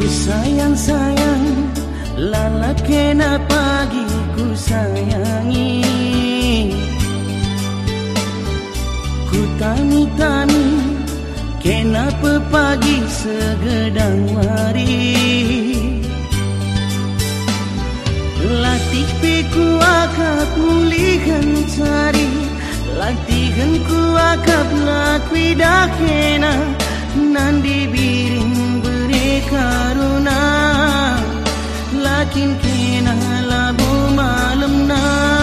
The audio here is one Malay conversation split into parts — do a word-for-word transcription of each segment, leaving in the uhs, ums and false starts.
sayang-sayang, lala kena pagi ku sayangi. Ku tani-tani, kenapa pagi segedang wari. Latih peku akap mulihkan cari, latihan ku akap lakui dah kena, nandi biring beri karuna, lakin kena labu malam na.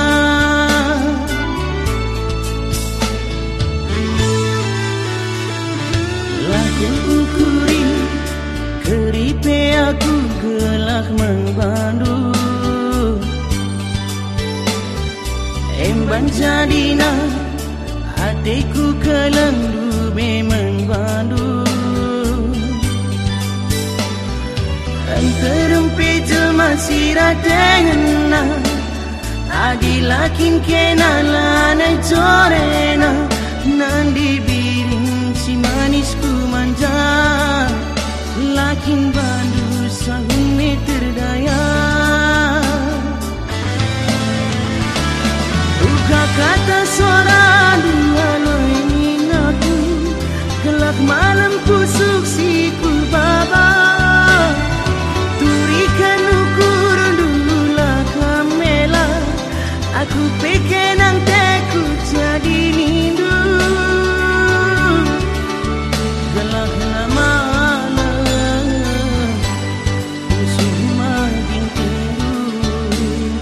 Lakin ukuri keripe aku gelak membandu, emban jadina hatiku kelendu memang bandu. Terempi jelma sirat dengena, adilakin kena lana jorena, nandi biring si manisku manja, lakin bandu sahun meter daya. Buka kata suara dua loin aku, gelap malam pusuk siku baba. Turikan ukur dulu lah kamela, aku pikir nang teku jadi nindu. Gelap malam pusuk makin tidur,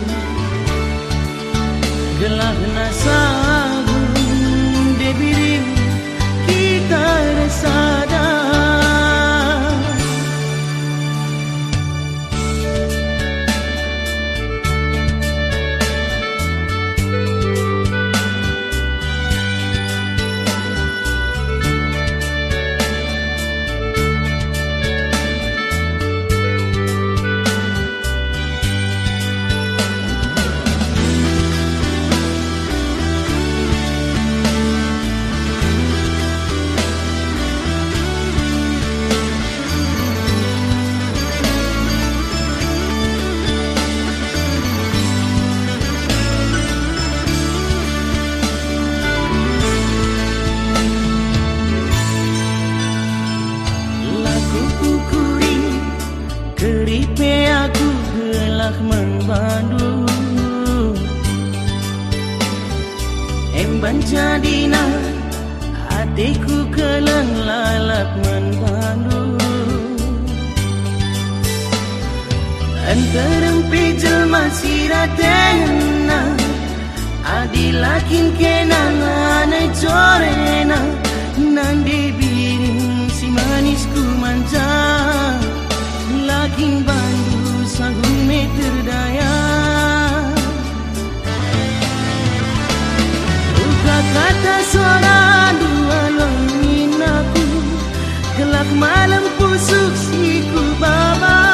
gelap nasagun debiring kita resada. Keripe aku gelak membandu, emban jadina hatiku keleng lalap membandu. Enterempi jelma sirat dengena, adilakin kena lana jorena, nandi biring si manisku manja, lakin bandu sanggup meter daya. Buka kata suara dua loin aku, gelap malam pusuk siku baba.